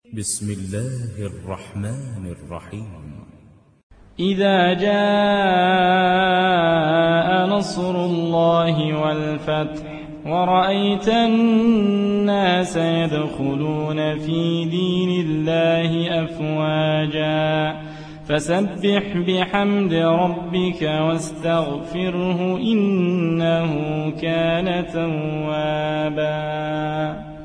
بسم الله الرحمن الرحيم. إذا جاء نصر الله والفتح ورأيت الناس يدخلون في دين الله أفواجا فسبح بحمد ربك واستغفره إنه كان توابا.